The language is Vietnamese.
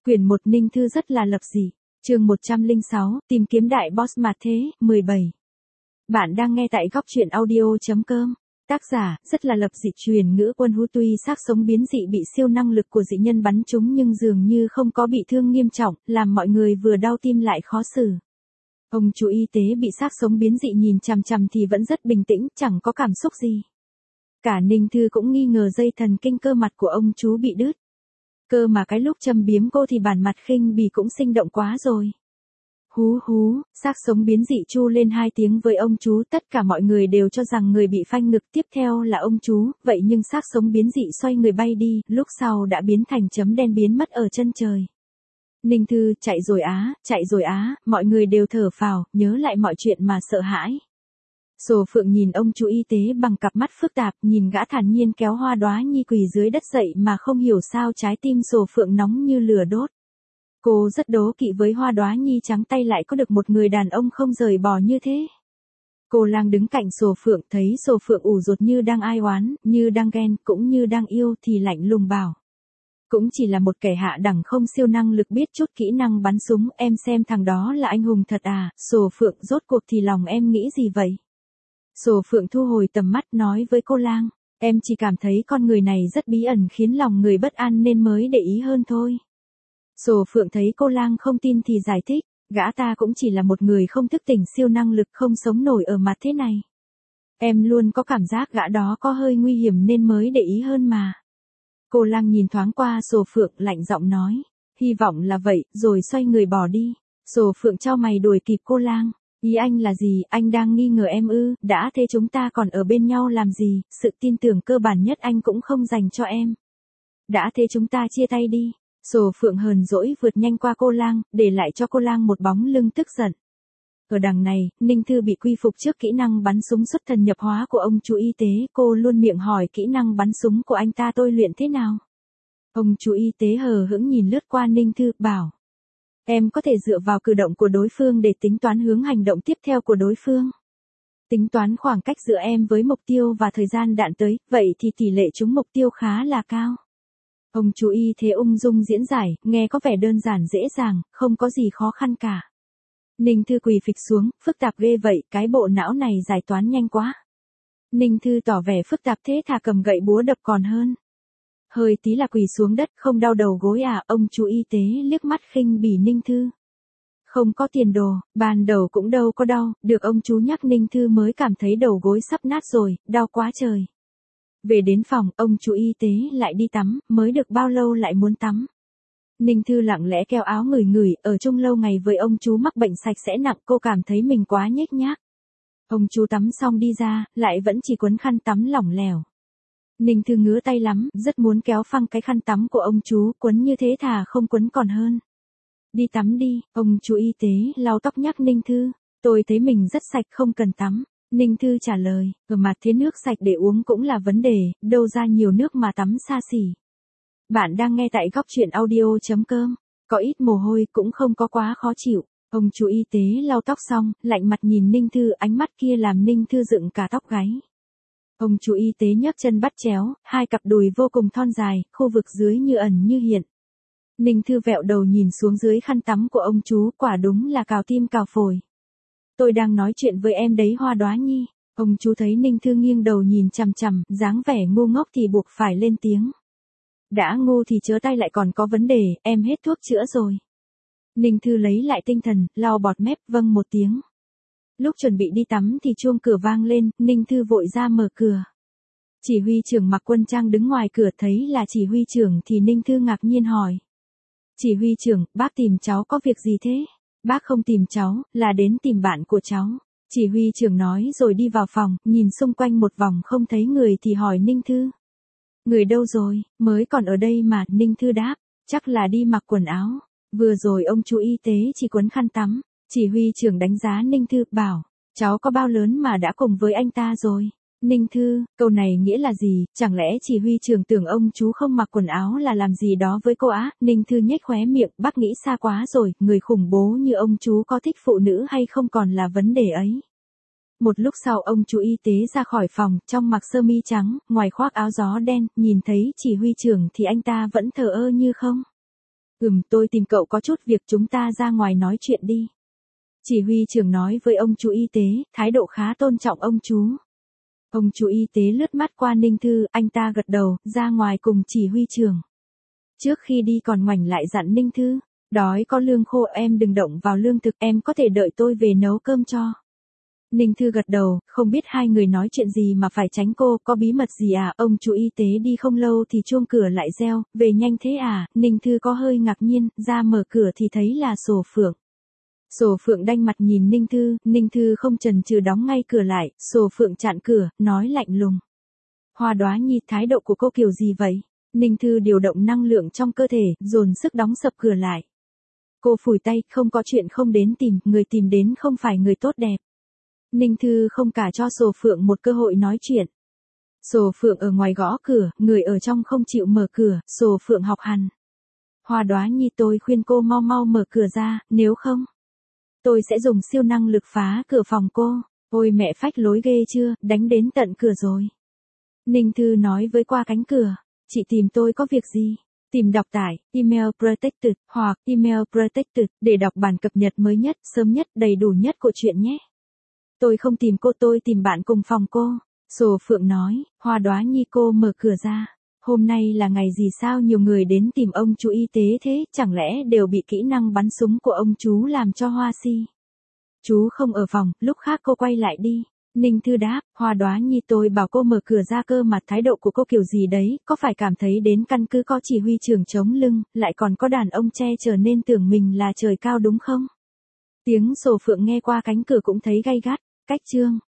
Quyển 1 Ninh Thư rất là lập dị. Chương 106, tìm kiếm đại boss mà thế, 17. Bạn đang nghe tại góc truyện audio.com. Tác giả, rất là lập dị truyền ngữ Quân Hú tuy xác sống biến dị bị siêu năng lực của dị nhân bắn trúng nhưng dường như không có bị thương nghiêm trọng, làm mọi người vừa đau tim lại khó xử. Ông chú y tế bị xác sống biến dị nhìn chằm chằm thì vẫn rất bình tĩnh, chẳng có cảm xúc gì. Cả Ninh Thư cũng nghi ngờ dây thần kinh cơ mặt của ông chú bị đứt. Cơ mà cái lúc châm biếm cô thì bản mặt khinh bỉ cũng sinh động quá rồi. Hú hú, xác sống biến dị chu lên 2 tiếng với ông chú, tất cả mọi người đều cho rằng người bị phanh ngực tiếp theo là ông chú, vậy nhưng xác sống biến dị xoay người bay đi, lúc sau đã biến thành chấm đen biến mất ở chân trời. Ninh Thư, chạy rồi á, mọi người đều thở phào, nhớ lại mọi chuyện mà sợ hãi. Sồ Phượng nhìn ông chú y tế bằng cặp mắt phức tạp, nhìn gã thản nhiên kéo Hoa Đóa Nhi quỳ dưới đất dậy mà không hiểu sao trái tim Sồ Phượng nóng như lửa đốt. Cô rất đố kỵ với Hoa Đóa Nhi trắng tay lại có được một người đàn ông không rời bỏ như thế. Cô Lang đứng cạnh Sồ Phượng thấy Sồ Phượng ủ rột như đang ai oán, như đang ghen, cũng như đang yêu thì lạnh lùng bảo. Cũng chỉ là một kẻ hạ đẳng không siêu năng lực biết chút kỹ năng bắn súng, em xem thằng đó là anh hùng thật à, Sồ Phượng rốt cuộc thì lòng em nghĩ gì vậy? Sồ Phượng thu hồi tầm mắt nói với cô Lang, em chỉ cảm thấy con người này rất bí ẩn khiến lòng người bất an nên mới để ý hơn thôi. Sồ Phượng thấy cô Lang không tin thì giải thích, gã ta cũng chỉ là một người không thức tỉnh siêu năng lực không sống nổi ở mặt thế này. Em luôn có cảm giác gã đó có hơi nguy hiểm nên mới để ý hơn mà. Cô Lang nhìn thoáng qua Sồ Phượng lạnh giọng nói, hy vọng là vậy, rồi xoay người bỏ đi. Sồ Phượng chau mày đuổi kịp cô Lang. Ý anh là gì, anh đang nghi ngờ em ư, đã thế chúng ta còn ở bên nhau làm gì, sự tin tưởng cơ bản nhất anh cũng không dành cho em. Đã thế chúng ta chia tay đi. Sồ Phượng hờn dỗi vượt nhanh qua cô Lang, để lại cho cô Lang một bóng lưng tức giận. Ở đằng này, Ninh Thư bị quy phục trước kỹ năng bắn súng xuất thần nhập hóa của ông chú y tế, cô luôn miệng hỏi kỹ năng bắn súng của anh ta tôi luyện thế nào. Ông chú y tế hờ hững nhìn lướt qua Ninh Thư, bảo. Em có thể dựa vào cử động của đối phương để tính toán hướng hành động tiếp theo của đối phương. Tính toán khoảng cách giữa em với mục tiêu và thời gian đạn tới, vậy thì tỷ lệ trúng mục tiêu khá là cao. Ông chú y thế ung dung diễn giải, nghe có vẻ đơn giản dễ dàng, không có gì khó khăn cả. Ninh Thư quỳ phịch xuống, phức tạp ghê vậy, cái bộ não này giải toán nhanh quá. Ninh Thư tỏ vẻ phức tạp thế thà cầm gậy búa đập còn hơn. Hơi tí là quỳ xuống đất, không đau đầu gối à, ông chú y tế liếc mắt khinh bỉ Ninh Thư. Không có tiền đồ, ban đầu cũng đâu có đau, được ông chú nhắc Ninh Thư mới cảm thấy đầu gối sắp nát rồi, đau quá trời. Về đến phòng, ông chú y tế lại đi tắm, mới được bao lâu lại muốn tắm. Ninh Thư lặng lẽ kéo áo ngửi, ở chung lâu ngày với ông chú mắc bệnh sạch sẽ nặng, cô cảm thấy mình quá nhếch nhác. Ông chú tắm xong đi ra, lại vẫn chỉ quấn khăn tắm lỏng lẻo. Ninh Thư ngứa tay lắm, rất muốn kéo phăng cái khăn tắm của ông chú, quấn như thế thà không quấn còn hơn. Đi tắm đi, ông chú y tế lau tóc nhắc Ninh Thư, tôi thấy mình rất sạch không cần tắm. Ninh Thư trả lời, ở mặt thế nước sạch để uống cũng là vấn đề, đâu ra nhiều nước mà tắm xa xỉ. Bạn đang nghe tại góc truyện audio.com, có ít mồ hôi cũng không có quá khó chịu. Ông chú y tế lau tóc xong, lạnh mặt nhìn Ninh Thư, ánh mắt kia làm Ninh Thư dựng cả tóc gáy. Ông chú y tế nhấc chân bắt chéo, 2 cặp đùi vô cùng thon dài, khu vực dưới như ẩn như hiện. Ninh Thư vẹo đầu nhìn xuống dưới khăn tắm của ông chú, quả đúng là cào tim cào phổi. Tôi đang nói chuyện với em đấy Hoa Đóa Nhi. Ông chú thấy Ninh Thư nghiêng đầu nhìn chằm chằm, dáng vẻ ngu ngốc thì buộc phải lên tiếng. Đã ngu thì chớ tay lại còn có vấn đề, em hết thuốc chữa rồi. Ninh Thư lấy lại tinh thần, lau bọt mép, vâng một tiếng. Lúc chuẩn bị đi tắm thì chuông cửa vang lên, Ninh Thư vội ra mở cửa. Chỉ huy trưởng mặc quân trang đứng ngoài cửa thấy là chỉ huy trưởng thì Ninh Thư ngạc nhiên hỏi. Chỉ huy trưởng, bác tìm cháu có việc gì thế? Bác không tìm cháu, là đến tìm bạn của cháu. Chỉ huy trưởng nói rồi đi vào phòng, nhìn xung quanh một vòng không thấy người thì hỏi Ninh Thư. Người đâu rồi, mới còn ở đây mà, Ninh Thư đáp, chắc là đi mặc quần áo. Vừa rồi ông chú y tế chỉ quấn khăn tắm. Chỉ huy trưởng đánh giá Ninh Thư, bảo, cháu có bao lớn mà đã cùng với anh ta rồi? Ninh Thư, câu này nghĩa là gì, chẳng lẽ chỉ huy trưởng tưởng ông chú không mặc quần áo là làm gì đó với cô á? Ninh Thư nhếch khóe miệng, bác nghĩ xa quá rồi, người khủng bố như ông chú có thích phụ nữ hay không còn là vấn đề ấy. Một lúc sau ông chú y tế ra khỏi phòng, trong mặc sơ mi trắng, ngoài khoác áo gió đen, nhìn thấy chỉ huy trưởng thì anh ta vẫn thờ ơ như không. Tôi tìm cậu có chút việc, chúng ta ra ngoài nói chuyện đi. Chỉ huy trưởng nói với ông chú y tế, thái độ khá tôn trọng ông chú. Ông chú y tế lướt mắt qua Ninh Thư, anh ta gật đầu, ra ngoài cùng chỉ huy trưởng. Trước khi đi còn ngoảnh lại dặn Ninh Thư, đói có lương khô em đừng động vào lương thực, em có thể đợi tôi về nấu cơm cho. Ninh Thư gật đầu, không biết hai người nói chuyện gì mà phải tránh cô, có bí mật gì à? Ông chú y tế đi không lâu thì chuông cửa lại reo, về nhanh thế à? Ninh Thư có hơi ngạc nhiên, ra mở cửa thì thấy là Sổ Phượng. Sổ Phượng đanh mặt nhìn Ninh Thư không chần chừ đóng ngay cửa lại, Sổ Phượng chặn cửa, nói lạnh lùng. Hoa Đóa Nhi, thái độ của cô kiểu gì vậy? Ninh Thư điều động năng lượng trong cơ thể, dồn sức đóng sập cửa lại. Cô phủi tay, không có chuyện không đến tìm, người tìm đến không phải người tốt đẹp. Ninh Thư không cả cho Sổ Phượng một cơ hội nói chuyện. Sổ Phượng ở ngoài gõ cửa, người ở trong không chịu mở cửa, Sổ Phượng học hành. Hoa Đóa Nhi, tôi khuyên cô mau mau mở cửa ra, nếu không, tôi sẽ dùng siêu năng lực phá cửa phòng cô. Ôi mẹ, phách lối ghê chưa, đánh đến tận cửa rồi. Ninh Thư nói với qua cánh cửa, chị tìm tôi có việc gì? Tìm đọc tải, email protected, hoặc email protected, để đọc bản cập nhật mới nhất, sớm nhất, đầy đủ nhất của chuyện nhé. Tôi không tìm cô, tôi tìm bạn cùng phòng cô. Sổ Phượng nói, Hoa Đóa Nhi, cô mở cửa ra. Hôm nay là ngày gì sao nhiều người đến tìm ông chú y tế thế, chẳng lẽ đều bị kỹ năng bắn súng của ông chú làm cho hoa si? Chú không ở phòng, lúc khác cô quay lại đi. Ninh Thư đáp, Hoa Đóa Nhi, tôi bảo cô mở cửa ra cơ mà, thái độ của cô kiểu gì đấy, có phải cảm thấy đến căn cứ có chỉ huy trưởng chống lưng, lại còn có đàn ông che chở nên tưởng mình là trời cao đúng không? Tiếng Sổ Phượng nghe qua cánh cửa cũng thấy gay gắt, cách chương.